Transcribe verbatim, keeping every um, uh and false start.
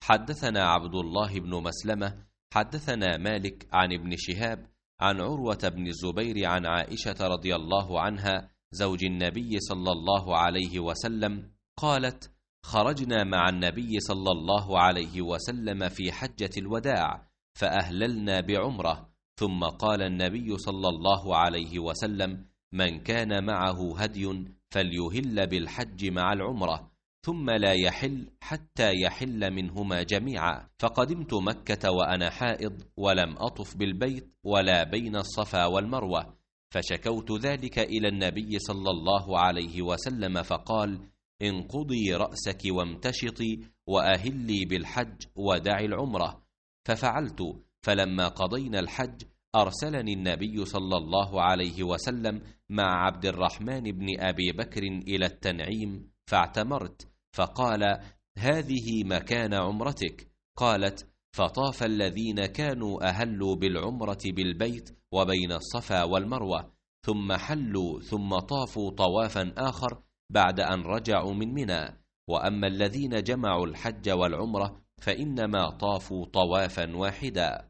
حدثنا عبد الله بن مسلمة حدثنا مالك عن ابن شهاب عن عروة بن الزبير عن عائشة رضي الله عنها زوج النبي صلى الله عليه وسلم قالت: خرجنا مع النبي صلى الله عليه وسلم في حجة الوداع فأهللنا بعمرة، ثم قال النبي صلى الله عليه وسلم: من كان معه هدي فليهل بالحج مع العمرة، ثم لا يحل حتى يحل منهما جميعا. فقدمت مكة وأنا حائض ولم أطف بالبيت ولا بين الصفا والمروة، فشكوت ذلك إلى النبي صلى الله عليه وسلم فقال: انقضي رأسك وامتشطي وأهلي بالحج ودعي العمرة. ففعلت، فلما قضينا الحج أرسلني النبي صلى الله عليه وسلم مع عبد الرحمن بن أبي بكر إلى التنعيم فاعتمرت، فقال: هذه مكان عمرتك. قالت: فطاف الذين كانوا أهلوا بالعمرة بالبيت وبين الصفا والمروة، ثم حلوا ثم طافوا طوافا آخر بعد أن رجعوا من منى، وأما الذين جمعوا الحج والعمرة فإنما طافوا طوافا واحدا.